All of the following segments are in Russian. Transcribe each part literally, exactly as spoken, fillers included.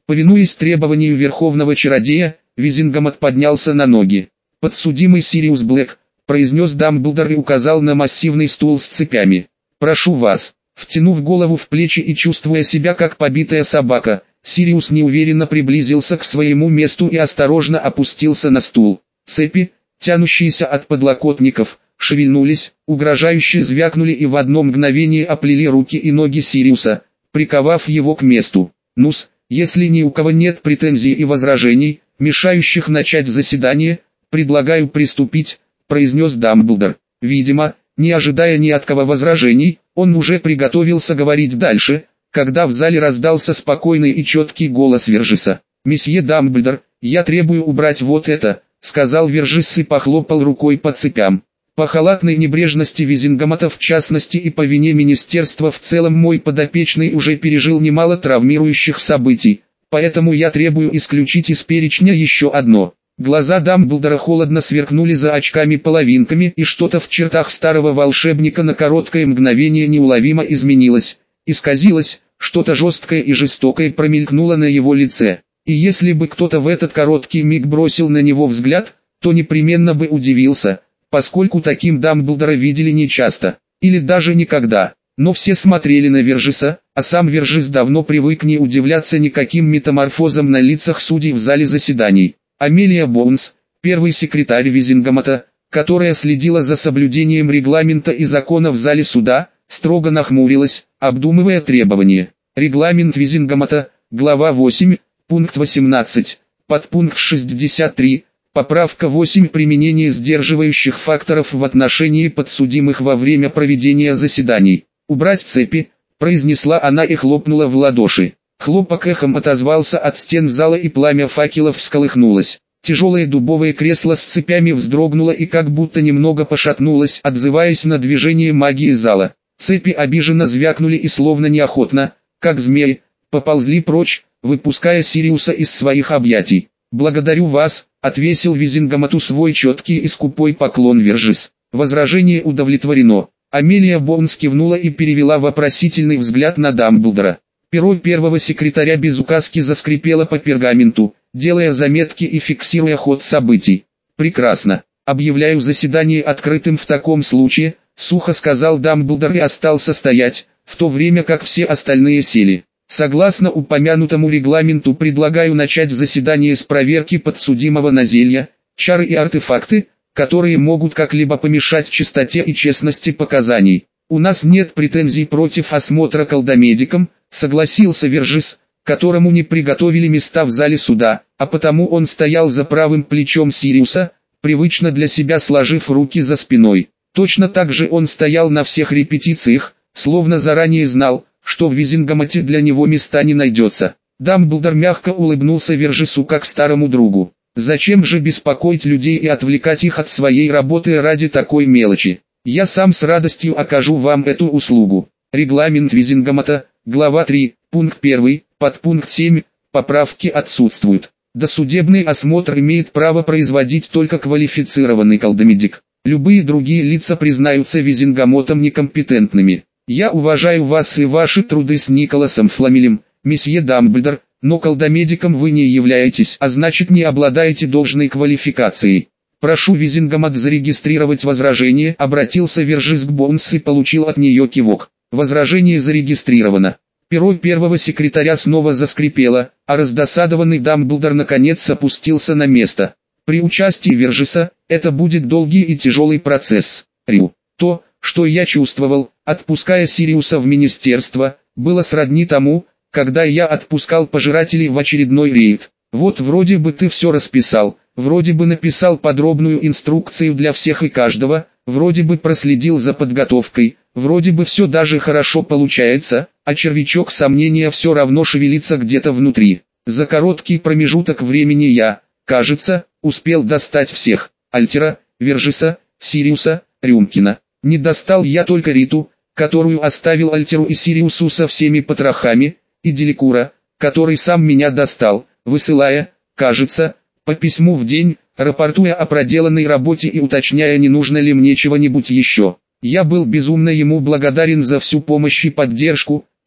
Повинуясь требованию Верховного Чародея, Визингамот поднялся на ноги. «Подсудимый Сириус Блэк», — произнес Дамблдор и указал на массивный стул с цепями. «Прошу вас». Втянув голову в плечи и чувствуя себя как побитая собака, Сириус неуверенно приблизился к своему месту и осторожно опустился на стул. Цепи, тянущиеся от подлокотников, шевельнулись, угрожающе звякнули и в одно мгновение оплели руки и ноги Сириуса, приковав его к месту. «Ну-с, если ни у кого нет претензий и возражений, мешающих начать заседание, предлагаю приступить», — произнес Дамблдор. Видимо, не ожидая ни от кого возражений, он уже приготовился говорить дальше, когда в зале раздался спокойный и четкий голос Вержиса. «Месье Дамблдор, я требую убрать вот это», — сказал Вержис и похлопал рукой по цепям. «По халатной небрежности Визингамота в частности и по вине министерства в целом мой подопечный уже пережил немало травмирующих событий, поэтому я требую исключить из перечня еще одно». Глаза Дамблдора холодно сверкнули за очками-половинками, и что-то в чертах старого волшебника на короткое мгновение неуловимо изменилось, исказилось, что-то жесткое и жестокое промелькнуло на его лице. И если бы кто-то в этот короткий миг бросил на него взгляд, то непременно бы удивился, поскольку таким Дамблдора видели нечасто, или даже никогда. Но все смотрели на Вержиса, а сам Вержис давно привык не удивляться никаким метаморфозам на лицах судей в зале заседаний. Амелия Боунс, первый секретарь Визингамота, которая следила за соблюдением регламента и закона в зале суда, строго нахмурилась, обдумывая требования. Регламент Визингамота, глава восемь, пункт восемнадцать, подпункт шестьдесят три, поправка восемь. Применение сдерживающих факторов в отношении подсудимых во время проведения заседаний. «Убрать цепи», — произнесла она и хлопнула в ладоши. Хлопок эхом отозвался от стен зала, и пламя факелов всколыхнулось. Тяжелое дубовое кресло с цепями вздрогнуло и как будто немного пошатнулось, отзываясь на движение магии зала. Цепи обиженно звякнули и словно неохотно, как змеи, поползли прочь, выпуская Сириуса из своих объятий. «Благодарю вас», — отвесил Визингамоту свой четкий и скупой поклон Вержис. Возражение удовлетворено. Амелия Боунс кивнула и перевела вопросительный взгляд на Дамблдора. Перо первого секретаря без указки заскрипело по пергаменту, делая заметки и фиксируя ход событий. «Прекрасно. Объявляю заседание открытым в таком случае», — сухо сказал Дамблдор и остался стоять, в то время как все остальные сели. «Согласно упомянутому регламенту предлагаю начать заседание с проверки подсудимого на зелья, чары и артефакты, которые могут как-либо помешать чистоте и честности показаний. У нас нет претензий против осмотра колдомедиком», — согласился Вержис, которому не приготовили места в зале суда, а потому он стоял за правым плечом Сириуса, привычно для себя сложив руки за спиной. Точно так же он стоял на всех репетициях, словно заранее знал, что в Визингамоте для него места не найдется. Дамблдор мягко улыбнулся Вержису как старому другу. «Зачем же беспокоить людей и отвлекать их от своей работы ради такой мелочи? Я сам с радостью окажу вам эту услугу». Регламент Визингамота, глава три, пункт один, подпункт семь, поправки отсутствуют. Досудебный осмотр имеет право производить только квалифицированный колдомедик. Любые другие лица признаются Визингамотом некомпетентными. Я уважаю вас и ваши труды с Николасом Фламелем, месье Дамблдор, но колдомедиком вы не являетесь, а значит не обладаете должной квалификацией. Прошу Визингамот зарегистрировать возражение, обратился Вержис к Боунс и получил от нее кивок. Возражение зарегистрировано. Перо первого секретаря снова заскрипело, а раздосадованный Дамблдор наконец опустился на место. При участии Вержиса, это будет долгий и тяжелый процесс. Рю. То, что я чувствовал, отпуская Сириуса в министерство, было сродни тому, когда я отпускал пожирателей в очередной рейд. Вот вроде бы ты все расписал, вроде бы написал подробную инструкцию для всех и каждого, вроде бы проследил за подготовкой, вроде бы все даже хорошо получается, а червячок сомнения все равно шевелится где-то внутри. За короткий промежуток времени я, кажется, успел достать всех: Альтера, Вержиса, Сириуса, Рюмкина. Не достал я только Риту, которую оставил Альтеру и Сириусу со всеми потрохами, и Деликура, который сам меня достал, высылая, кажется, по письму в день, рапортуя о проделанной работе и уточняя, не нужно ли мне чего-нибудь еще. Я был безумно ему благодарен за всю помощь и поддержку, но,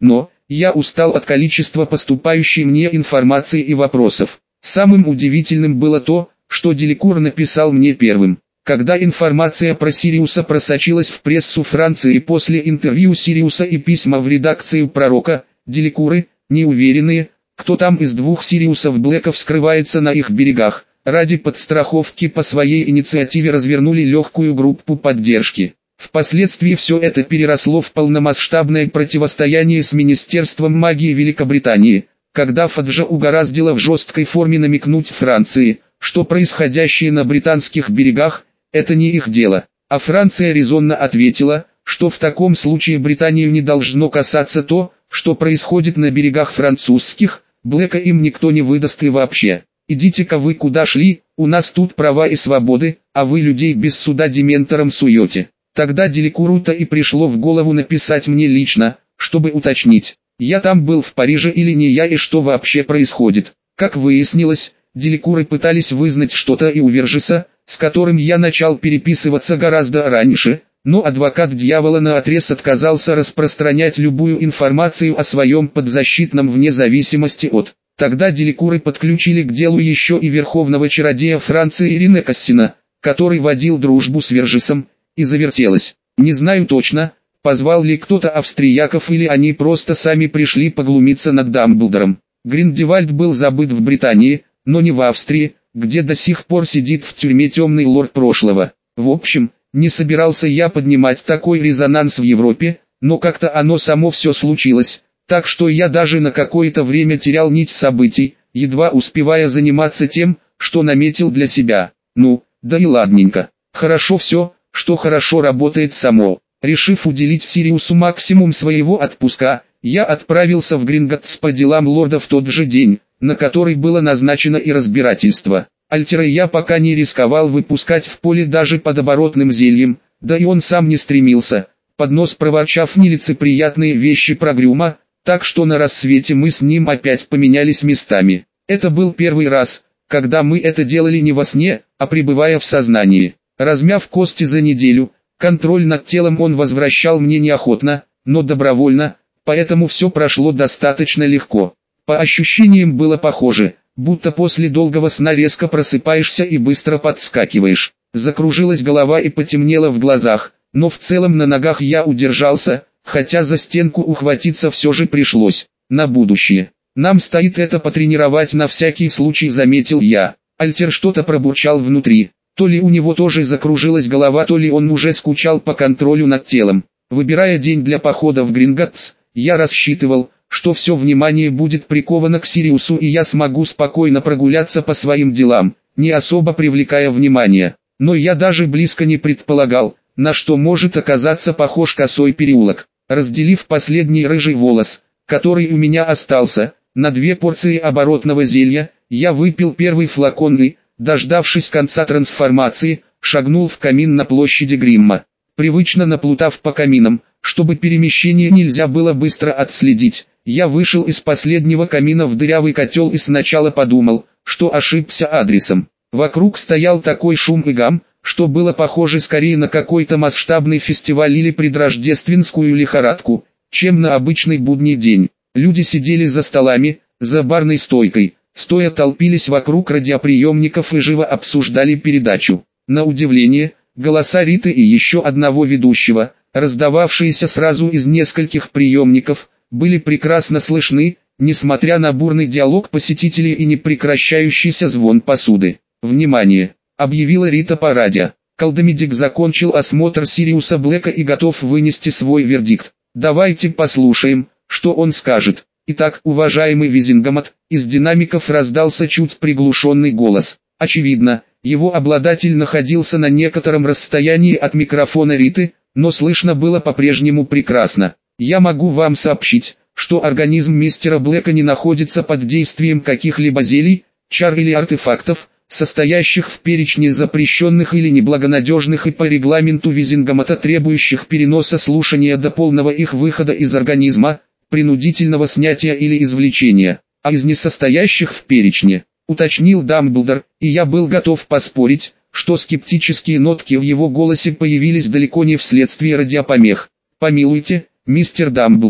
Я устал от количества поступающей мне информации и вопросов. Самым удивительным было то, что Деликур написал мне первым. Когда информация про Сириуса просочилась в прессу Франции после интервью Сириуса и письма в редакцию Пророка, Деликуры, неуверенные, кто там из двух Сириусов Блэков скрывается на их берегах, ради подстраховки по своей инициативе развернули легкую группу поддержки. Впоследствии все это переросло в полномасштабное противостояние с Министерством магии Великобритании, когда Фаджа угораздило в жесткой форме намекнуть Франции, что происходящее на британских берегах – это не их дело, а Франция резонно ответила, что в таком случае Британию не должно касаться то, что происходит на берегах французских, Блэка им никто не выдаст и вообще. Идите-ка вы куда шли, у нас тут права и свободы, а вы людей без суда дементором суете. Тогда Деликуру-то и пришло в голову написать мне лично, чтобы уточнить, я там был в Париже или не я и что вообще происходит. Как выяснилось, Деликуры пытались вызнать что-то и у Вержеса, с которым я начал переписываться гораздо раньше, но адвокат дьявола наотрез отказался распространять любую информацию о своем подзащитном вне зависимости от. Тогда Деликуры подключили к делу еще и верховного чародея Франции Рене Кассина, который водил дружбу с Вержесом, и завертелось. Не знаю точно, позвал ли кто-то австрияков или они просто сами пришли поглумиться над Дамблдором. Гриндевальд был забыт в Британии, но не в Австрии, где до сих пор сидит в тюрьме темный лорд прошлого. В общем, не собирался я поднимать такой резонанс в Европе, но как-то оно само все случилось, так что я даже на какое-то время терял нить событий, едва успевая заниматься тем, что наметил для себя. Ну, да и ладненько. Хорошо все, что хорошо работает само. Решив уделить Сириусу максимум своего отпуска, я отправился в Гринготтс по делам лорда в тот же день, на который было назначено и разбирательство. Альтера я пока не рисковал выпускать в поле даже под оборотным зельем, да и он сам не стремился, под нос проворчав нелицеприятные вещи про Грюма, так что на рассвете мы с ним опять поменялись местами. Это был первый раз, когда мы это делали не во сне, а пребывая в сознании. Размяв кости за неделю, контроль над телом он возвращал мне неохотно, но добровольно, поэтому все прошло достаточно легко. По ощущениям было похоже, будто после долгого сна резко просыпаешься и быстро подскакиваешь. Закружилась голова и потемнело в глазах, но в целом на ногах я удержался, хотя за стенку ухватиться все же пришлось. На будущее. Нам стоит это потренировать на всякий случай, заметил я. Альтер что-то пробурчал внутри. То ли у него тоже закружилась голова, то ли он уже скучал по контролю над телом. Выбирая день для похода в Гринготтс, я рассчитывал, что все внимание будет приковано к Сириусу и я смогу спокойно прогуляться по своим делам, не особо привлекая внимания. Но я даже близко не предполагал, на что может оказаться похож косой переулок. Разделив последний рыжий волос, который у меня остался, на две порции оборотного зелья, я выпил первый флакон и, дождавшись конца трансформации, шагнул в камин на площади Гримма. Привычно наплутав по каминам, чтобы перемещение нельзя было быстро отследить, я вышел из последнего камина в дырявый котел и сначала подумал, что ошибся адресом. Вокруг стоял такой шум и гам, что было похоже скорее на какой-то масштабный фестиваль или предрождественскую лихорадку, чем на обычный будний день. Люди сидели за столами, за барной стойкой, стоя толпились вокруг радиоприемников и живо обсуждали передачу. На удивление, голоса Риты и еще одного ведущего, раздававшиеся сразу из нескольких приемников, были прекрасно слышны, несмотря на бурный диалог посетителей и непрекращающийся звон посуды. «Внимание!» — объявила Рита по радио. Колдомедик закончил осмотр Сириуса Блэка и готов вынести свой вердикт. Давайте послушаем, что он скажет. Итак, уважаемый Визингомат, из динамиков раздался чуть приглушенный голос. Очевидно, его обладатель находился на некотором расстоянии от микрофона Риты, но слышно было по-прежнему прекрасно. Я могу вам сообщить, что организм мистера Блэка не находится под действием каких-либо зелий, чар или артефактов, состоящих в перечне запрещенных или неблагонадежных и по регламенту Визингомата требующих переноса слушания до полного их выхода из организма, принудительного снятия или извлечения, а из несостоящих в перечне, уточнил Дамблдор, и я был готов поспорить, что скептические нотки в его голосе появились далеко не вследствие радиопомех. Помилуйте, мистер Дамблдор,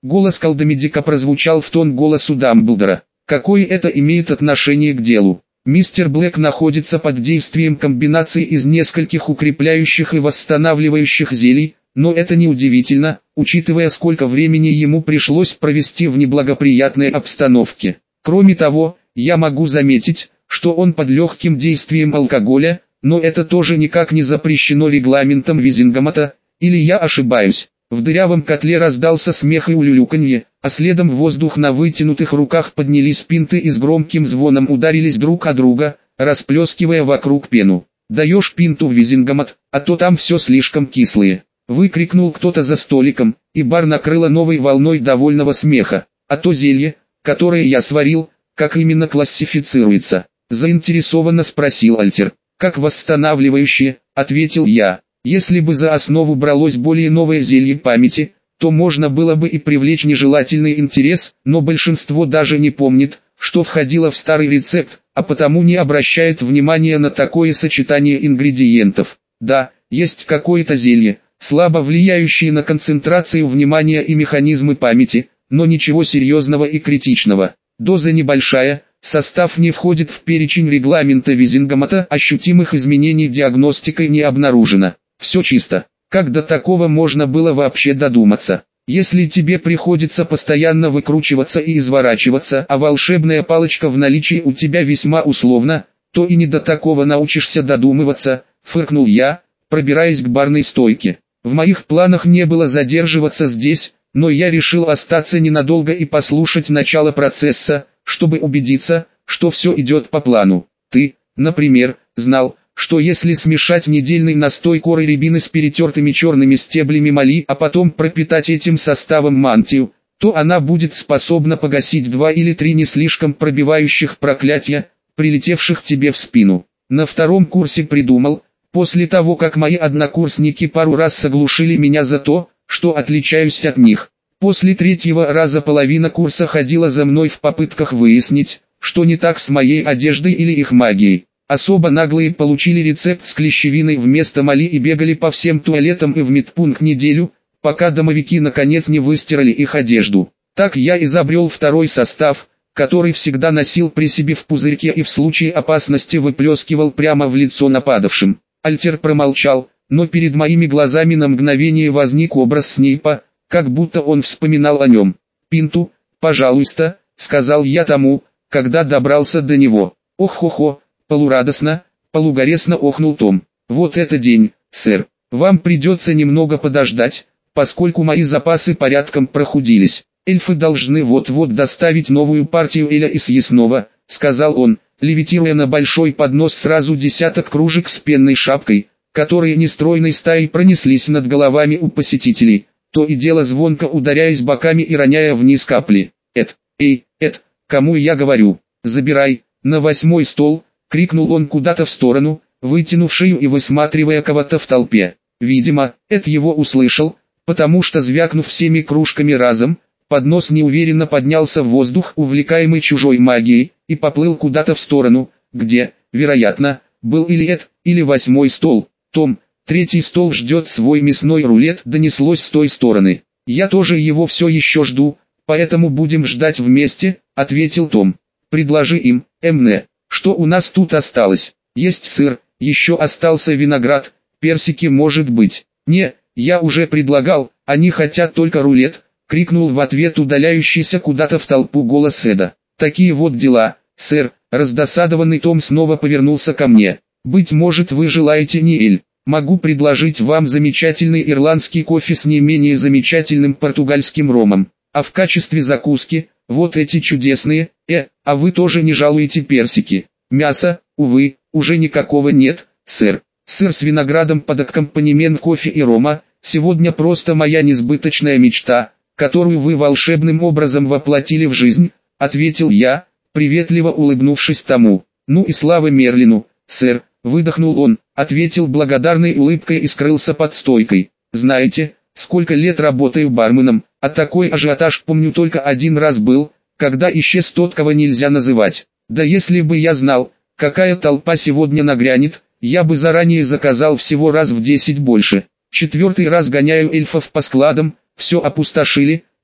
Голос колдомедика прозвучал в тон голосу Дамблдора. Какое это имеет отношение к делу? Мистер Блэк находится под действием комбинации из нескольких укрепляющих и восстанавливающих зелий, но это не удивительно, учитывая сколько времени ему пришлось провести в неблагоприятной обстановке. Кроме того, я могу заметить, что он под легким действием алкоголя, но это тоже никак не запрещено регламентом Визингамата, или я ошибаюсь. В дырявом котле раздался смех и улюлюканье, а следом в воздух на вытянутых руках поднялись пинты и с громким звоном ударились друг о друга, расплескивая вокруг пену. «Даешь пинту в Визингамат, а то там все слишком кислые!» Выкрикнул кто-то за столиком, и бар накрыло новой волной довольного смеха. «А то зелье, которое я сварил, как именно классифицируется?» Заинтересованно спросил Альтер. «Как восстанавливающее», — ответил я. «Если бы за основу бралось более новое зелье памяти, то можно было бы и привлечь нежелательный интерес, но большинство даже не помнит, что входило в старый рецепт, а потому не обращает внимания на такое сочетание ингредиентов. Да, есть какое-то зелье, слабо влияющее на концентрацию внимания и механизмы памяти, но ничего серьезного и критичного. Доза небольшая, состав не входит в перечень регламента Визингамата, ощутимых изменений диагностикой не обнаружено. Все чисто. Как до такого можно было вообще додуматься? Если тебе приходится постоянно выкручиваться и изворачиваться, а волшебная палочка в наличии у тебя весьма условно, то и не до такого научишься додумываться, фыркнул я, пробираясь к барной стойке. В моих планах не было задерживаться здесь, но я решил остаться ненадолго и послушать начало процесса, чтобы убедиться, что все идет по плану. Ты, например, знал, что если смешать недельный настой коры рябины с перетертыми черными стеблями моли, а потом пропитать этим составом мантию, то она будет способна погасить два или три не слишком пробивающих проклятия, прилетевших тебе в спину. На втором курсе придумал, после того как мои однокурсники пару раз оглушили меня за то, что отличаюсь от них. После третьего раза половина курса ходила за мной в попытках выяснить, что не так с моей одеждой или их магией. Особо наглые получили рецепт с клещевиной вместо моли и бегали по всем туалетам и в медпункт неделю, пока домовики наконец не выстирали их одежду. Так я изобрел второй состав, который всегда носил при себе в пузырьке и в случае опасности выплескивал прямо в лицо нападавшим. Альтер промолчал, но перед моими глазами на мгновение возник образ Снейпа, как будто он вспоминал о нем. «Пинту, пожалуйста», — сказал я тому, когда добрался до него. «Ох-хо-хо», полурадостно, полугорестно охнул Том. «Вот это день, сэр. Вам придется немного подождать, поскольку мои запасы порядком прохудились. Эльфы должны вот-вот доставить новую партию эля и съестного», — сказал он, левитируя на большой поднос сразу десяток кружек с пенной шапкой, которые нестройной стаей пронеслись над головами у посетителей, то и дело звонко ударяясь боками и роняя вниз капли. «Эд, эй, Эд, кому я говорю? Забирай, на восьмой стол!» — крикнул он куда-то в сторону, вытянув шею и высматривая кого-то в толпе. Видимо, Эд его услышал, потому что, звякнув всеми кружками разом, поднос неуверенно поднялся в воздух, увлекаемый чужой магией, и поплыл куда-то в сторону, где, вероятно, был или Эд, или восьмой стол. «Том, третий стол ждет свой мясной рулет», донеслось с той стороны. «Я тоже его все еще жду, поэтому будем ждать вместе», — ответил Том. «Предложи им, Эмне, что у нас тут осталось? Есть сыр, еще остался виноград, персики может быть». «Не, я уже предлагал, они хотят только рулет», — крикнул в ответ удаляющийся куда-то в толпу голос Эда. «Такие вот дела, сэр», — раздосадованный Том снова повернулся ко мне. «Быть может, вы желаете не эль. Могу предложить вам замечательный ирландский кофе с не менее замечательным португальским ромом, а в качестве закуски, вот эти чудесные, э, а вы тоже не жалуете персики. Мяса, увы, уже никакого нет, сэр. Сыр с виноградом под аккомпанемент кофе и рома, сегодня просто моя несбыточная мечта, которую вы волшебным образом воплотили в жизнь», — ответил я, приветливо улыбнувшись тому. «Ну и слава Мерлину, сэр», — выдохнул он, ответил благодарной улыбкой и скрылся под стойкой. «Знаете, сколько лет работаю барменом, а такой ажиотаж помню только один раз был, когда исчез тот, кого нельзя называть. Да если бы я знал, какая толпа сегодня нагрянет, я бы заранее заказал всего раз в десять больше. Четвертый раз гоняю эльфов по складам, все опустошили,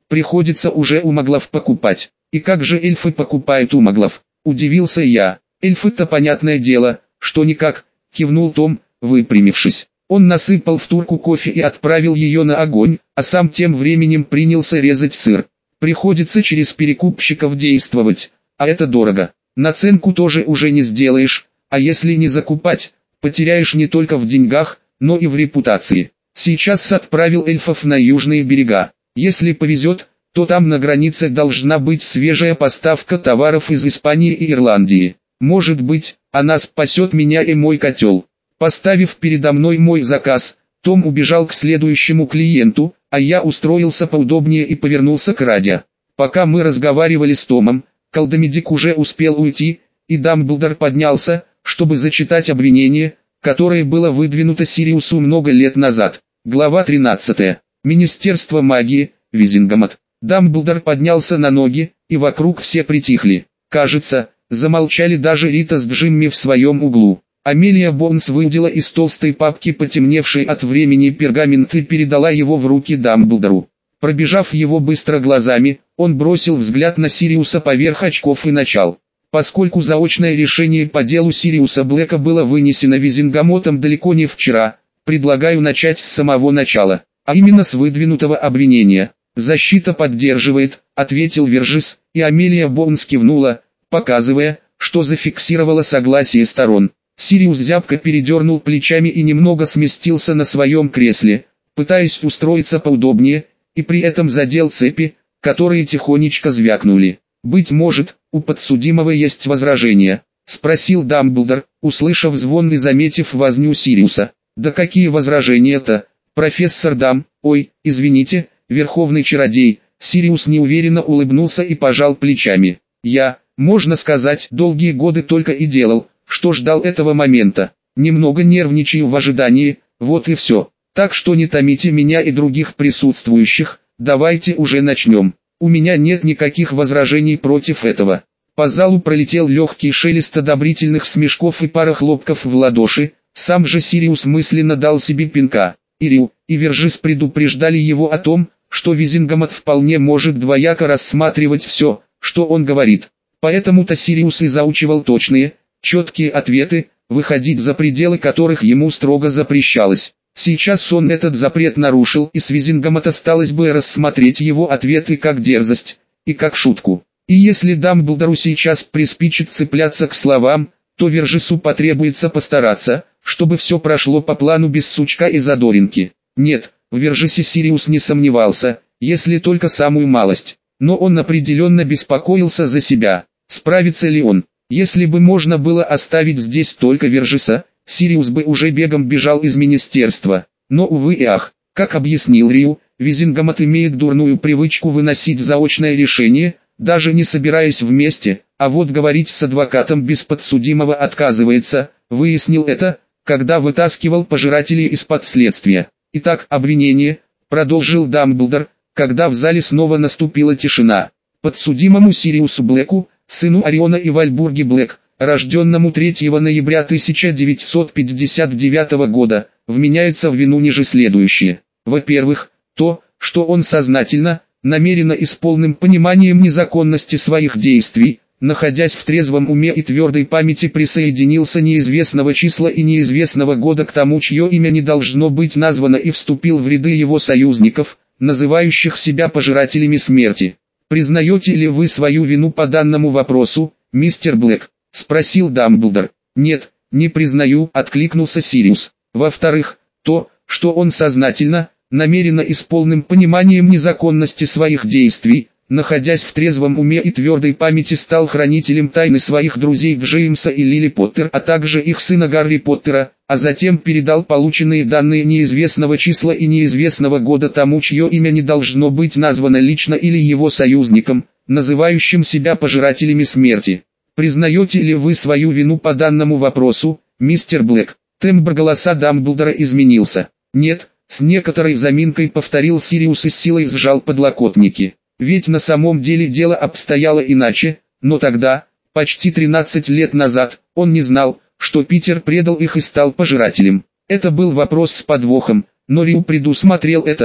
приходится уже у маглов покупать. И как же эльфы покупают у маглов? Удивился я. Эльфы-то понятное дело, что никак, кивнул Том, выпрямившись. Он насыпал в турку кофе и отправил ее на огонь, а сам тем временем принялся резать сыр. Приходится через перекупщиков действовать, а это дорого. Наценку тоже уже не сделаешь, а если не закупать, потеряешь не только в деньгах, но и в репутации. Сейчас отправил эльфов на южные берега. Если повезет, то там на границе должна быть свежая поставка товаров из Испании и Ирландии. Может быть, она спасет меня и мой котел. Поставив передо мной мой заказ, Том убежал к следующему клиенту, а я устроился поудобнее и повернулся к радио. Пока мы разговаривали с Томом, колдомедик уже успел уйти, и Дамблдор поднялся, чтобы зачитать обвинение, которое было выдвинуто Сириусу много лет назад. Глава тринадцатая. Министерство магии, Визингамот. Дамблдор поднялся на ноги, и вокруг все притихли. Кажется, замолчали даже Рита с Джимми в своем углу. Амелия Бонс выудила из толстой папки потемневший от времени пергамент и передала его в руки Дамблдору. Пробежав его быстро глазами, он бросил взгляд на Сириуса поверх очков и начал. Поскольку заочное решение по делу Сириуса Блэка было вынесено Визингамотом далеко не вчера, предлагаю начать с самого начала, а именно с выдвинутого обвинения. «Защита поддерживает», — ответил Вержис, и Амелия Бонс кивнула, показывая, что зафиксировала согласие сторон. Сириус зябко передернул плечами и немного сместился на своем кресле, пытаясь устроиться поудобнее, и при этом задел цепи, которые тихонечко звякнули. «Быть может, у подсудимого есть возражения?» — спросил Дамблдор, услышав звон и заметив возню Сириуса. «Да какие возражения-то, профессор Дам, ой, извините, верховный чародей». Сириус неуверенно улыбнулся и пожал плечами. «Я, можно сказать, долгие годы только и делал, что ждал этого момента. Немного нервничаю в ожидании, вот и все. Так что не томите меня и других присутствующих, давайте уже начнем. У меня нет никаких возражений против этого». По залу пролетел легкий шелест одобрительных смешков и пара хлопков в ладоши, сам же Сириус мысленно дал себе пинка. Ирил и Вержис предупреждали его о том, что Визингамот вполне может двояко рассматривать все, что он говорит. Поэтому-то Сириус и заучивал точные, четкие ответы, выходить за пределы которых ему строго запрещалось. Сейчас он этот запрет нарушил, и с Визингамота осталось бы рассмотреть его ответы как дерзость, и как шутку. И если Дамблдору сейчас приспичит цепляться к словам, то Вержису потребуется постараться, чтобы все прошло по плану без сучка и задоринки. Нет, в Вержисе Сириус не сомневался, если только самую малость. Но он определенно беспокоился за себя. Справится ли он? Если бы можно было оставить здесь только Вержиса, Сириус бы уже бегом бежал из министерства. Но увы и ах, как объяснил Риу, Визингамот имеет дурную привычку выносить заочное решение, даже не собираясь вместе, а вот говорить с адвокатом без подсудимого отказывается. Выяснил это, когда вытаскивал пожирателей из-под следствия. «Итак, обвинение», — продолжил Дамблдор, когда в зале снова наступила тишина. «Подсудимому Сириусу Блэку, сыну Ориона и Вальбурги Блэк, рожденному третьего ноября тысяча девятьсот пятьдесят девятого года, вменяется в вину ниже следующее. Во-первых, то, что он сознательно, намеренно и с полным пониманием незаконности своих действий, находясь в трезвом уме и твердой памяти, присоединился неизвестного числа и неизвестного года к тому, чье имя не должно быть названо, и вступил в ряды его союзников, называющих себя пожирателями смерти. Признаете ли вы свою вину по данному вопросу, мистер Блэк?» — спросил Дамблдор. «Нет, не признаю», — откликнулся Сириус. «Во-вторых, то, что он сознательно, намеренно и с полным пониманием незаконности своих действий, находясь в трезвом уме и твердой памяти, стал хранителем тайны своих друзей Джеймса и Лили Поттер, а также их сына Гарри Поттера, а затем передал полученные данные неизвестного числа и неизвестного года тому, чье имя не должно быть названо лично или его союзникам, называющим себя пожирателями смерти. Признаете ли вы свою вину по данному вопросу, мистер Блэк?» Тембр голоса Дамблдора изменился. «Нет», — с некоторой заминкой повторил Сириус и с силой сжал подлокотники. Ведь на самом деле дело обстояло иначе, но тогда, почти тринадцать лет назад, он не знал, что Питер предал их и стал пожирателем. Это был вопрос с подвохом, но Риу предусмотрел это,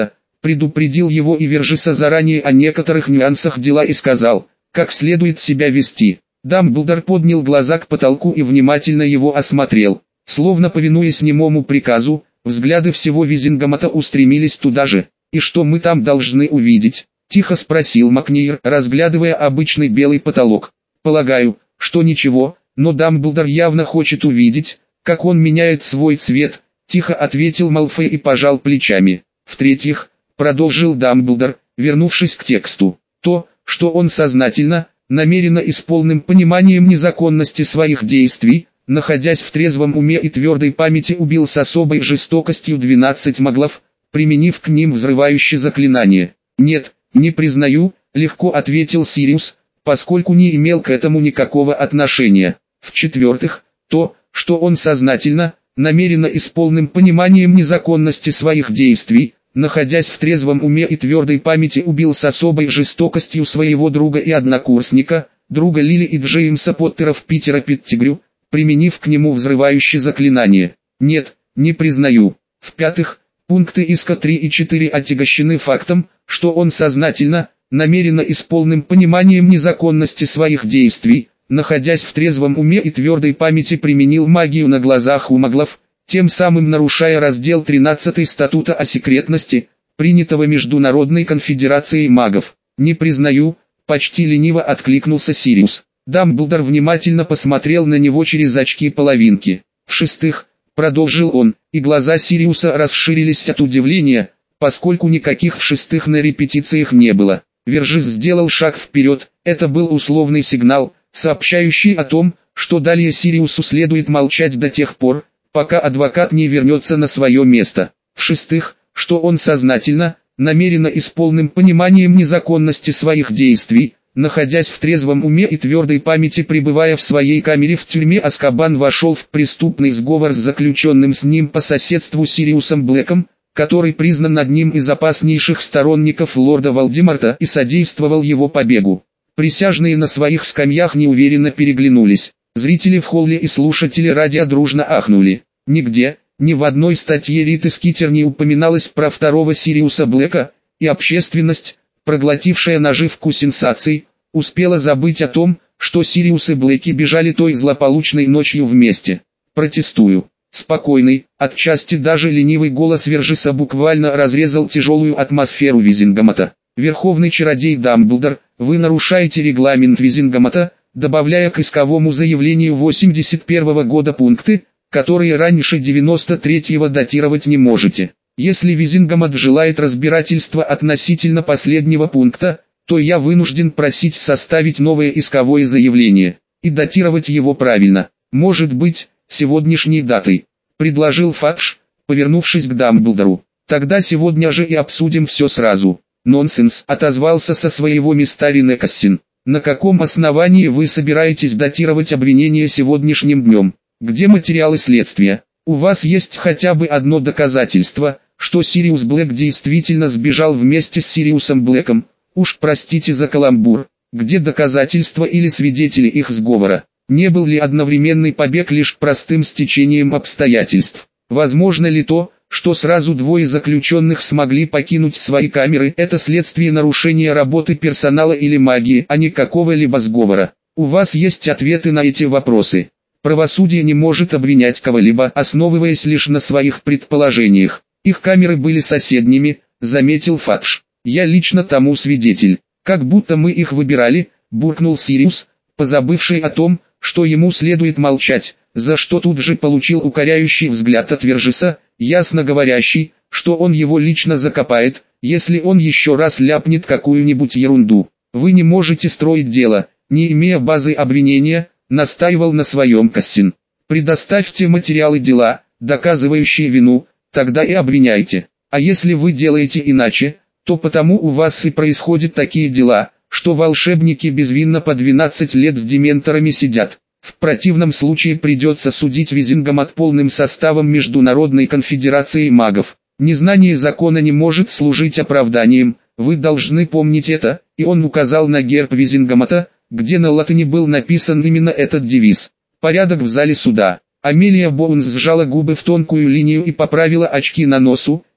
предупредил его и Вержиса заранее о некоторых нюансах дела и сказал, как следует себя вести. Дамблдор поднял глаза к потолку и внимательно его осмотрел. Словно повинуясь немому приказу, взгляды всего Визингамота устремились туда же. «И что мы там должны увидеть?» – тихо спросил Макнир, разглядывая обычный белый потолок. «Полагаю, что ничего, но Дамблдор явно хочет увидеть, как он меняет свой цвет», – тихо ответил Малфой и пожал плечами. «В-третьих», – продолжил Дамблдор, вернувшись к тексту, «то, что он сознательно, намеренно и с полным пониманием незаконности своих действий, находясь в трезвом уме и твердой памяти, убил с особой жестокостью двенадцать маглов, применив к ним взрывающее заклинание». «Нет, не признаю», — легко ответил Сириус, поскольку не имел к этому никакого отношения. «В-четвертых, то, что он сознательно, намеренно и с полным пониманием незаконности своих действий, находясь в трезвом уме и твердой памяти, убил с особой жестокостью своего друга и однокурсника, друга Лили и Джеймса Поттеров Питера Петтигрю, применив к нему взрывающее заклинание». «Нет, не признаю». «В-пятых, пункты иска три и четыре отягощены фактом, что он сознательно, намеренно и с полным пониманием незаконности своих действий, находясь в трезвом уме и твердой памяти, применил магию на глазах у маглов, тем самым нарушая раздел тринадцатый статута о секретности, принятого Международной конфедерацией магов». «Не признаю», — почти лениво откликнулся Сириус. Дамблдор внимательно посмотрел на него через очки-половинки. «В-шестых», — продолжил он, и глаза Сириуса расширились от удивления, поскольку никаких в-шестых на репетициях не было. Вержис сделал шаг вперед, это был условный сигнал, сообщающий о том, что далее Сириусу следует молчать до тех пор, пока адвокат не вернется на свое место. В-шестых, что он сознательно, намеренно и с полным пониманием незаконности своих действий, находясь в трезвом уме и твердой памяти, пребывая в своей камере в тюрьме Азкабан, вошел в преступный сговор с заключенным с ним по соседству Сириусом Блэком, который признан одним из опаснейших сторонников лорда Волдеморта и содействовал его побегу. Присяжные на своих скамьях неуверенно переглянулись. Зрители в холле и слушатели радио дружно ахнули. Нигде, ни в одной статье Риты Скитер не упоминалось про второго Сириуса Блэка, и общественность, проглотившая наживку сенсаций, успела забыть о том, что Сириус и Блэки бежали той злополучной ночью вместе. «Протестую». Спокойный, отчасти даже ленивый голос Вержиса буквально разрезал тяжелую атмосферу Визингамота. «Верховный чародей Дамблдор, вы нарушаете регламент Визингамота, добавляя к исковому заявлению восемьдесят первого года пункты, которые раньше девяносто третьего датировать не можете. Если Визингамот желает разбирательства относительно последнего пункта, то я вынужден просить составить новое исковое заявление и датировать его правильно. Может быть, сегодняшней датой», — предложил Фадж, повернувшись к Дамблдору. «Тогда сегодня же и обсудим все сразу». «Нонсенс», — отозвался со своего места Рене Кассин. «На каком основании вы собираетесь датировать обвинение сегодняшним днем? Где материалы следствия? У вас есть хотя бы одно доказательство, что Сириус Блэк действительно сбежал вместе с Сириусом Блэком? Уж простите за каламбур. Где доказательства или свидетели их сговора? Не был ли одновременный побег лишь простым стечением обстоятельств? Возможно ли то, что сразу двое заключенных смогли покинуть свои камеры, это следствие нарушения работы персонала или магии, а не какого-либо сговора? У вас есть ответы на эти вопросы. Правосудие не может обвинять кого-либо, основываясь лишь на своих предположениях. Их камеры были соседними, заметил Фадж. Я лично тому свидетель. Как будто мы их выбирали, буркнул Сириус, позабывший о том, что ему следует молчать, за что тут же получил укоряющий взгляд от Вержиса, ясно говорящий, что он его лично закопает, если он еще раз ляпнет какую-нибудь ерунду. «Вы не можете строить дело, не имея базы обвинения», — настаивал на своем Кассин. «Предоставьте материалы дела, доказывающие вину, тогда и обвиняйте. А если вы делаете иначе, то потому у вас и происходят такие дела, что волшебники безвинно по двенадцать лет с дементорами сидят. В противном случае придется судить Визингамот полным составом Международной конфедерации магов. Незнание закона не может служить оправданием, вы должны помнить это», и он указал на герб Визингамота, где на латыни был написан именно этот девиз. Порядок в зале суда. Амелия Боунс сжала губы в тонкую линию и поправила очки на носу,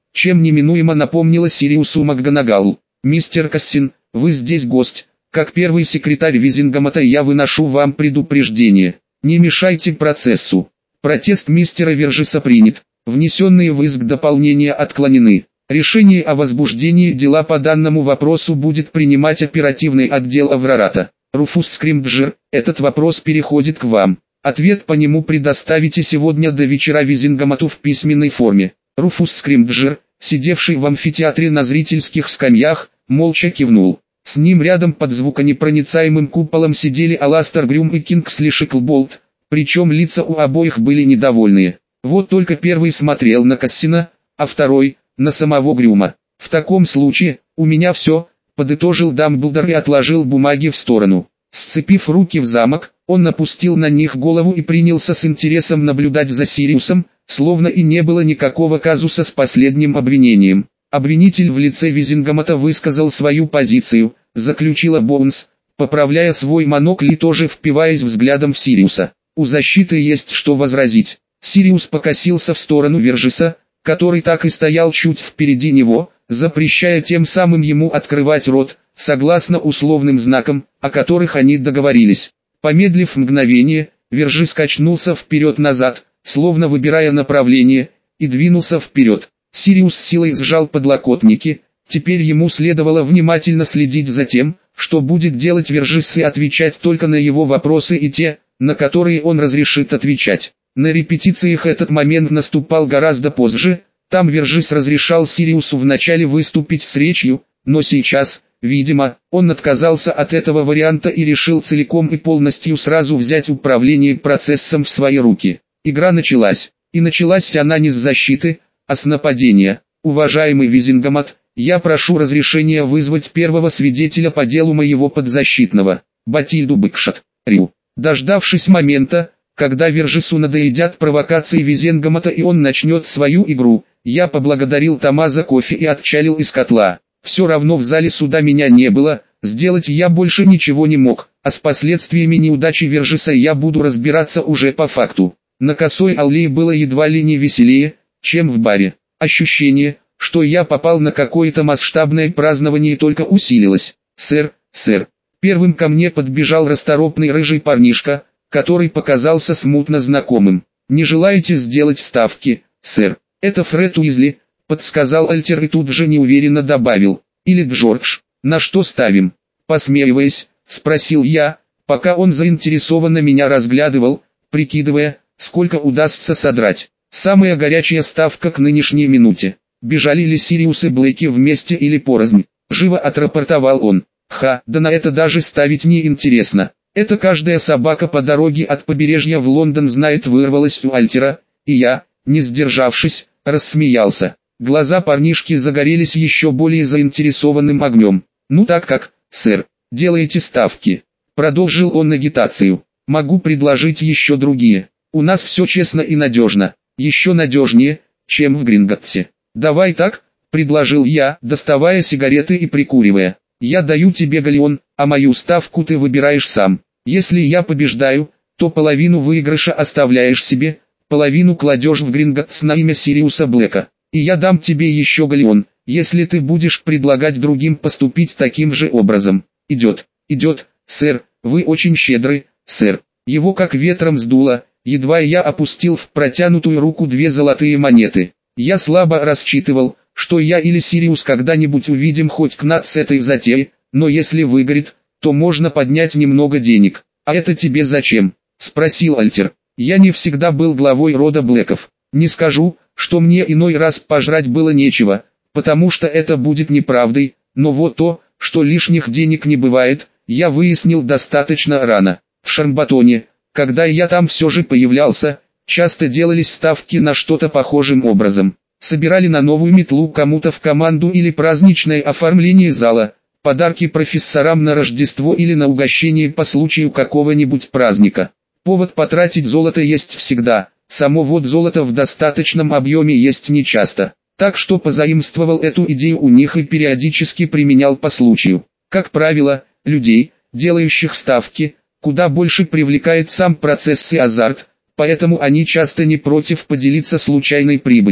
чем неминуемо напомнила Сириусу МакГонагалл. «Мистер Кассин, вы здесь гость. Как первый секретарь Визингамата я выношу вам предупреждение. Не мешайте процессу». Протест мистера Вержеса принят. Внесенные в иск дополнения отклонены. Решение о возбуждении дела по данному вопросу будет принимать оперативный отдел Аврората. Руфус Скримджер, этот вопрос переходит к вам. Ответ по нему предоставите сегодня до вечера Визингамату в письменной форме. Руфус Скримджер, сидевший в амфитеатре на зрительских скамьях, молча кивнул. С ним рядом под звуконепроницаемым куполом сидели Аластер Грюм и Кингсли Шиклболт, причем лица у обоих были недовольные. Вот только первый смотрел на Кассина, а второй – на самого Грюма. «В таком случае, у меня все», – подытожил Дамблдор и отложил бумаги в сторону. Сцепив руки в замок, он опустил на них голову и принялся с интересом наблюдать за Сириусом, словно и не было никакого казуса с последним обвинением. Обвинитель в лице Визингамата высказал свою позицию, заключила Боунс, поправляя свой монокль и тоже впиваясь взглядом в Сириуса. У защиты есть что возразить. Сириус покосился в сторону Вержеса, который так и стоял чуть впереди него, запрещая тем самым ему открывать рот, согласно условным знакам, о которых они договорились. Помедлив мгновение, Вержес качнулся вперед-назад, словно выбирая направление, и двинулся вперед. Сириус с силой сжал подлокотники, теперь ему следовало внимательно следить за тем, что будет делать Вержес и отвечать только на его вопросы и те, на которые он разрешит отвечать. На репетициях этот момент наступал гораздо позже, там Вержес разрешал Сириусу вначале выступить с речью, но сейчас, видимо, он отказался от этого варианта и решил целиком и полностью сразу взять управление процессом в свои руки. Игра началась, и началась она не с защиты, а с нападения. «Уважаемый Визингамат, я прошу разрешения вызвать первого свидетеля по делу моего подзащитного, Батильду Бэкшот, Рю». Дождавшись момента, когда Вержесу надоедят провокации Визингамата и он начнет свою игру, я поблагодарил Тома за кофе и отчалил из котла. Все равно в зале суда меня не было, сделать я больше ничего не мог, а с последствиями неудачи Вержеса я буду разбираться уже по факту. На Косой аллее было едва ли не веселее, чем в баре. Ощущение, что я попал на какое-то масштабное празднование, только усилилось. «Сэр, сэр». Первым ко мне подбежал расторопный рыжий парнишка, который показался смутно знакомым. «Не желаете сделать ставки, сэр?» «Это Фред Уизли», — подсказал Альтер и тут же неуверенно добавил. «Или Джордж. На что ставим?» Посмеиваясь, спросил я, пока он заинтересованно меня разглядывал, прикидывая, сколько удастся содрать. Самая горячая ставка к нынешней минуте. Бежали ли Сириус и Блэки вместе или порознь? Живо отрапортовал он. Ха, да на это даже ставить не интересно. Это каждая собака по дороге от побережья в Лондон знает, вырвалась у Альтера, и я, не сдержавшись, рассмеялся. Глаза парнишки загорелись еще более заинтересованным огнем. «Ну так как, сэр, делаете ставки?» Продолжил он агитацию. «Могу предложить еще другие. У нас все честно и надежно. Еще надежнее, чем в Гринготте». «Давай так», — предложил я, доставая сигареты и прикуривая. «Я даю тебе галеон, а мою ставку ты выбираешь сам. Если я побеждаю, то половину выигрыша оставляешь себе, половину кладешь в Гринготтс на имя Сириуса Блэка. И я дам тебе еще галеон, если ты будешь предлагать другим поступить таким же образом. Идет, идет, сэр, вы очень щедры, сэр». Его как ветром сдуло, едва я опустил в протянутую руку две золотые монеты. Я слабо рассчитывал, что я или Сириус когда-нибудь увидим хоть кнат с этой затеи, но если выгорит, то можно поднять немного денег. «А это тебе зачем?» — спросил Альтер. «Я не всегда был главой рода Блэков. Не скажу, что мне иной раз пожрать было нечего, потому что это будет неправдой, но вот то, что лишних денег не бывает, я выяснил достаточно рано. В Шармбатоне, когда я там все же появлялся, часто делались ставки на что-то похожим образом. Собирали на новую метлу кому-то в команду или праздничное оформление зала, подарки профессорам на Рождество или на угощение по случаю какого-нибудь праздника. Повод потратить золото есть всегда, само вот золото в достаточном объеме есть нечасто. Так что позаимствовал эту идею у них и периодически применял по случаю. Как правило, людей, делающих ставки, куда больше привлекает сам процесс и азарт, поэтому они часто не против поделиться случайной прибылью.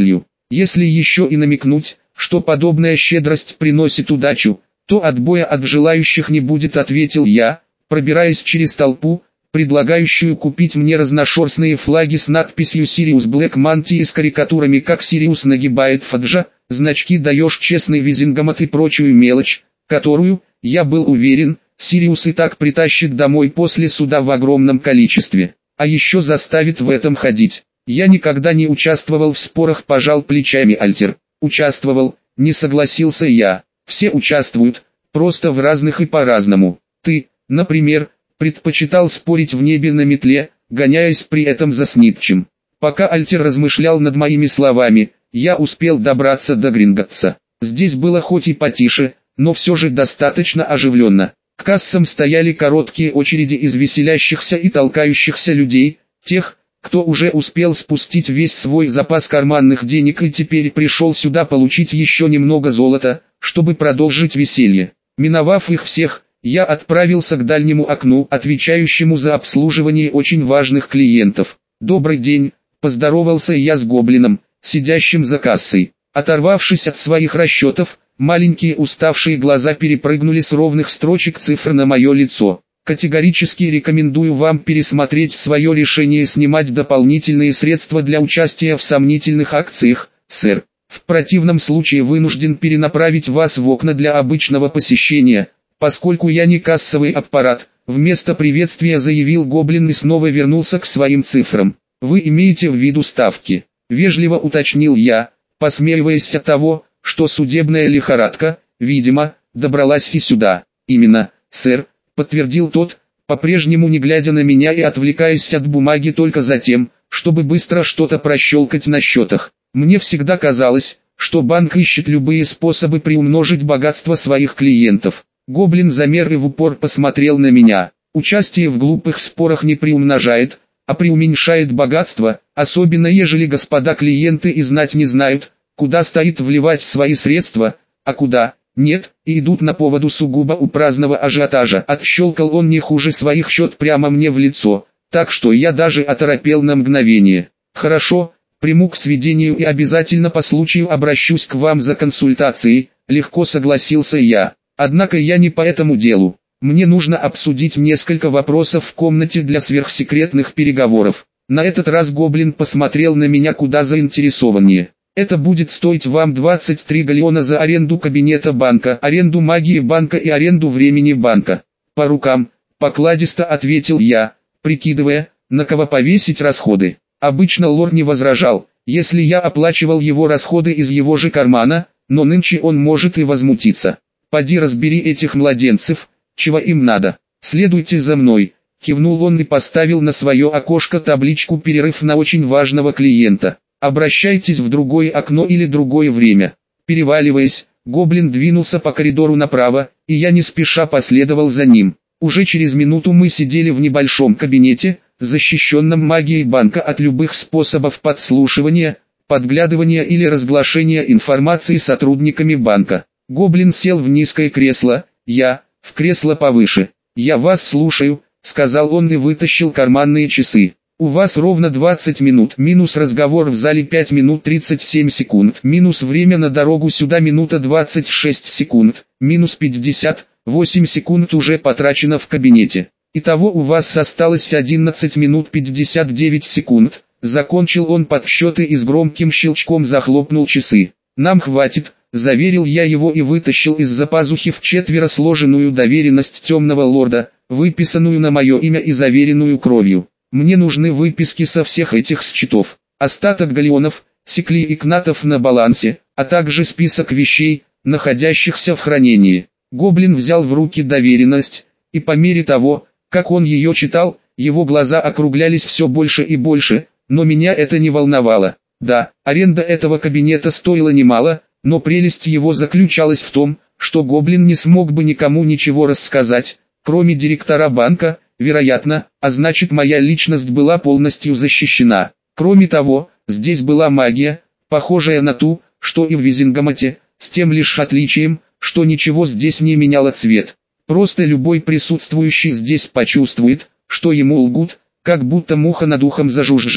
Если еще и намекнуть, что подобная щедрость приносит удачу, то отбоя от желающих не будет, ответил я, пробираясь через толпу, предлагающую купить мне разношерстные флаги с надписью Sirius Black, мантии с карикатурами, как Сириус нагибает Фаджа, значки даешь честный Визингамот и прочую мелочь, которую, я был уверен, Сириус и так притащит домой после суда в огромном количестве, а еще заставит в этом ходить. Я никогда не участвовал в спорах, пожал плечами Альтер. Участвовал, не согласился я. Все участвуют, просто в разных и по-разному. Ты, например, предпочитал спорить в небе на метле, гоняясь при этом за Снитчем. Пока Альтер размышлял над моими словами, я успел добраться до Гринготса. Здесь было хоть и потише, но все же достаточно оживленно. К кассам стояли короткие очереди из веселящихся и толкающихся людей, тех, кто уже успел спустить весь свой запас карманных денег и теперь пришел сюда получить еще немного золота, чтобы продолжить веселье. Миновав их всех, я отправился к дальнему окну, отвечающему за обслуживание очень важных клиентов. «Добрый день», — поздоровался я с гоблином, сидящим за кассой. Оторвавшись от своих расчетов, маленькие уставшие глаза перепрыгнули с ровных строчек цифр на мое лицо. «Категорически рекомендую вам пересмотреть свое решение снимать дополнительные средства для участия в сомнительных акциях, сэр. В противном случае вынужден перенаправить вас в окна для обычного посещения, поскольку я не кассовый аппарат», — вместо приветствия заявил гоблин и снова вернулся к своим цифрам. «Вы имеете в виду ставки?» — вежливо уточнил я, посмеиваясь от того, что судебная лихорадка, видимо, добралась и сюда. «Именно, сэр», — подтвердил тот, по-прежнему не глядя на меня и отвлекаясь от бумаги только за тем, чтобы быстро что-то прощелкать на счетах. «Мне всегда казалось, что банк ищет любые способы приумножить богатство своих клиентов». Гоблин замер и в упор посмотрел на меня. «Участие в глупых спорах не приумножает, а преуменьшает богатство, особенно ежели господа клиенты и знать не знают, куда стоит вливать свои средства, а куда нет, и идут на поводу сугубо у праздного ажиотажа». Отщелкал он не хуже своих счет прямо мне в лицо, так что я даже оторопел на мгновение. «Хорошо, приму к сведению и обязательно по случаю обращусь к вам за консультацией», — легко согласился я. «Однако я не по этому делу. Мне нужно обсудить несколько вопросов в комнате для сверхсекретных переговоров». На этот раз гоблин посмотрел на меня куда заинтересованнее. «Это будет стоить вам двадцать три галлеона за аренду кабинета банка, аренду магии банка и аренду времени банка». «По рукам», — покладисто ответил я, прикидывая, на кого повесить расходы. Обычно лор не возражал, если я оплачивал его расходы из его же кармана, но нынче он может и возмутиться. «Поди разбери этих младенцев, чего им надо. Следуйте за мной», — кивнул он и поставил на свое окошко табличку «Перерыв на очень важного клиента». «Обращайтесь в другое окно или другое время». Переваливаясь, гоблин двинулся по коридору направо, и я не спеша последовал за ним. Уже через минуту мы сидели в небольшом кабинете, защищенном магией банка от любых способов подслушивания, подглядывания или разглашения информации сотрудниками банка. Гоблин сел в низкое кресло, я — в кресло повыше. «Я вас слушаю», — сказал он и вытащил карманные часы. «У вас ровно двадцать минут, минус разговор в зале пять минут тридцать семь секунд, минус время на дорогу сюда минута двадцать шесть секунд, минус пятьдесят восемь секунд уже потрачено в кабинете. Итого у вас осталось одиннадцать минут пятьдесят девять секунд», — закончил он подсчеты и с громким щелчком захлопнул часы. «Нам хватит», — заверил я его и вытащил из-за пазухи вчетверо сложенную доверенность темного лорда, выписанную на мое имя и заверенную кровью. «Мне нужны выписки со всех этих счетов, остаток галлеонов, секлей и кнатов на балансе, а также список вещей, находящихся в хранении». Гоблин взял в руки доверенность, и по мере того, как он ее читал, его глаза округлялись все больше и больше, но меня это не волновало. Да, аренда этого кабинета стоила немало, но прелесть его заключалась в том, что гоблин не смог бы никому ничего рассказать, кроме директора банка, вероятно, а значит моя личность была полностью защищена. Кроме того, здесь была магия, похожая на ту, что и в Визингамоте, с тем лишь отличием, что ничего здесь не меняло цвет. Просто любой присутствующий здесь почувствует, что ему лгут, как будто муха над ухом зажужжит.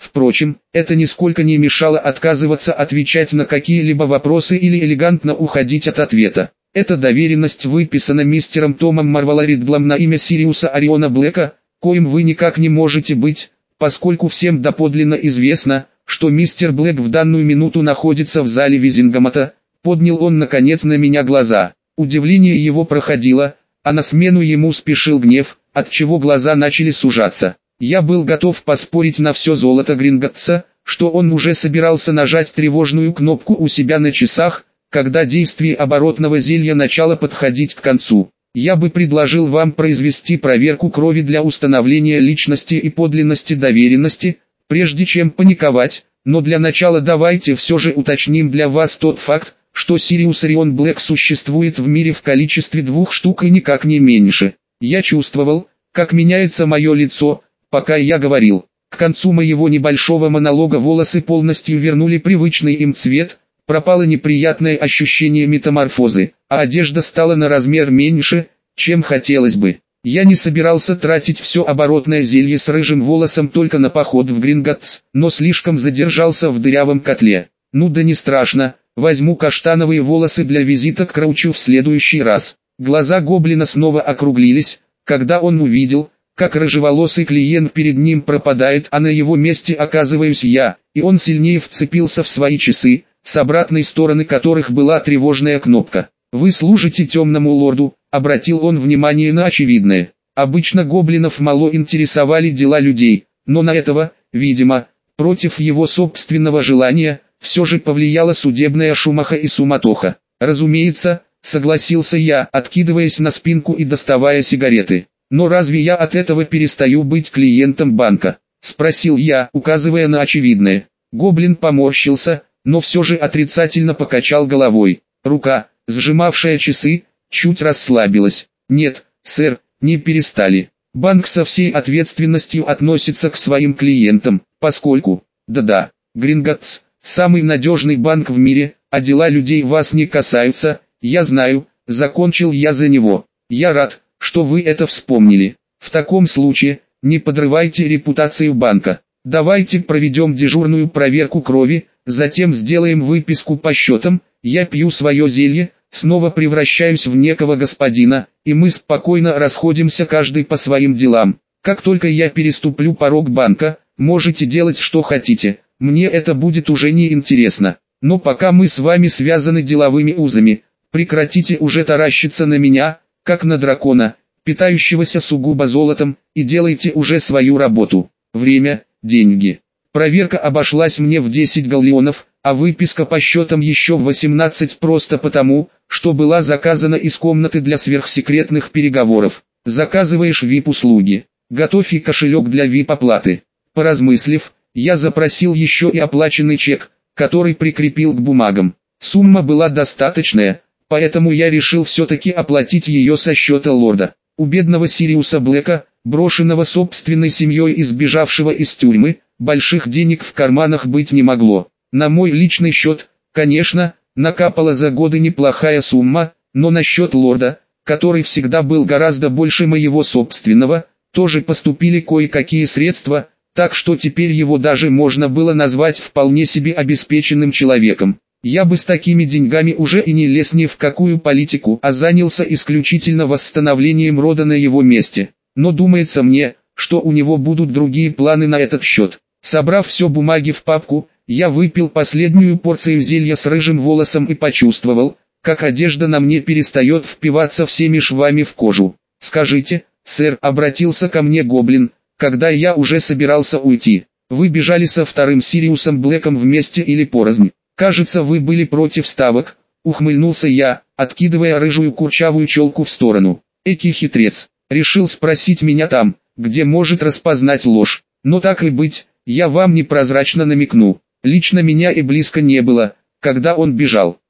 Впрочем, это нисколько не мешало отказываться отвечать на какие-либо вопросы или элегантно уходить от ответа. Эта доверенность выписана мистером Томом Марвелла Риддлом на имя Сириуса Ориона Блэка, коим вы никак не можете быть, поскольку всем доподлинно известно, что мистер Блэк в данную минуту находится в зале Визингамата. Поднял он наконец на меня глаза. Удивление его проходило, а на смену ему спешил гнев, отчего глаза начали сужаться. Я был готов поспорить на все золото Гринготтса, что он уже собирался нажать тревожную кнопку у себя на часах, когда действие оборотного зелья начало подходить к концу. Я бы предложил вам произвести проверку крови для установления личности и подлинности доверенности, прежде чем паниковать, но для начала давайте все же уточним для вас тот факт, что Сириус Орион Блэк существует в мире в количестве двух штук и никак не меньше. Я чувствовал, как меняется мое лицо, пока я говорил. К концу моего небольшого монолога волосы полностью вернули привычный им цвет, пропало неприятное ощущение метаморфозы, а одежда стала на размер меньше, чем хотелось бы. Я не собирался тратить все оборотное зелье с рыжим волосом только на поход в Гринготтс, но слишком задержался в дырявом котле. Ну да не страшно, возьму каштановые волосы для визита к Краучу в следующий раз. Глаза гоблина снова округлились, когда он увидел, как рыжеволосый клиент перед ним пропадает, а на его месте оказываюсь я, и он сильнее вцепился в свои часы, с обратной стороны которых была тревожная кнопка. «Вы служите темному лорду», — обратил он внимание на очевидное. Обычно гоблинов мало интересовали дела людей, но на этого, видимо, против его собственного желания, все же повлияла судебная шумаха и суматоха. «Разумеется», — согласился я, откидываясь на спинку и доставая сигареты. «Но разве я от этого перестаю быть клиентом банка?» — спросил я, указывая на очевидное. Гоблин поморщился, но все же отрицательно покачал головой. Рука, сжимавшая часы, чуть расслабилась. «Нет, сэр, не перестали. Банк со всей ответственностью относится к своим клиентам, поскольку, да-да, Гринготтс – самый надежный банк в мире, а дела людей вас не касаются, я знаю», – закончил я за него. «Я рад, что вы это вспомнили. В таком случае, не подрывайте репутацию банка. Давайте проведем дежурную проверку крови, затем сделаем выписку по счетам, я пью свое зелье, снова превращаюсь в некого господина, и мы спокойно расходимся каждый по своим делам. Как только я переступлю порог банка, можете делать что хотите, мне это будет уже не интересно. Но пока мы с вами связаны деловыми узами, прекратите уже таращиться на меня, как на дракона, питающегося сугубо золотом, и делайте уже свою работу. Время, деньги. Проверка обошлась мне в десять галлеонов, а выписка по счетам еще в восемнадцать просто потому, что была заказана из комнаты для сверхсекретных переговоров. Заказываешь ви ай пи-услуги, готовь и кошелек для ви ай пи-оплаты. Поразмыслив, я запросил еще и оплаченный чек, который прикрепил к бумагам. Сумма была достаточная, поэтому я решил все-таки оплатить ее со счета лорда. У бедного Сириуса Блэка, брошенного собственной семьей и сбежавшего из тюрьмы, больших денег в карманах быть не могло. На мой личный счет, конечно, накапала за годы неплохая сумма, но на счет лорда, который всегда был гораздо больше моего собственного, тоже поступили кое-какие средства, так что теперь его даже можно было назвать вполне себе обеспеченным человеком. Я бы с такими деньгами уже и не лез ни в какую политику, а занялся исключительно восстановлением рода на его месте. Но думается мне, что у него будут другие планы на этот счет. Собрав все бумаги в папку, я выпил последнюю порцию зелья с рыжим волосом и почувствовал, как одежда на мне перестает впиваться всеми швами в кожу. «Скажите, сэр», — обратился ко мне гоблин, когда я уже собирался уйти, «вы бежали со вторым Сириусом Блэком вместе или порознь? Кажется, вы были против ставок», — ухмыльнулся я, откидывая рыжую курчавую челку в сторону. «Эки хитрец, решил спросить меня там, где может распознать ложь. Но так и быть, я вам непрозрачно намекну. Лично меня и близко не было, когда он бежал.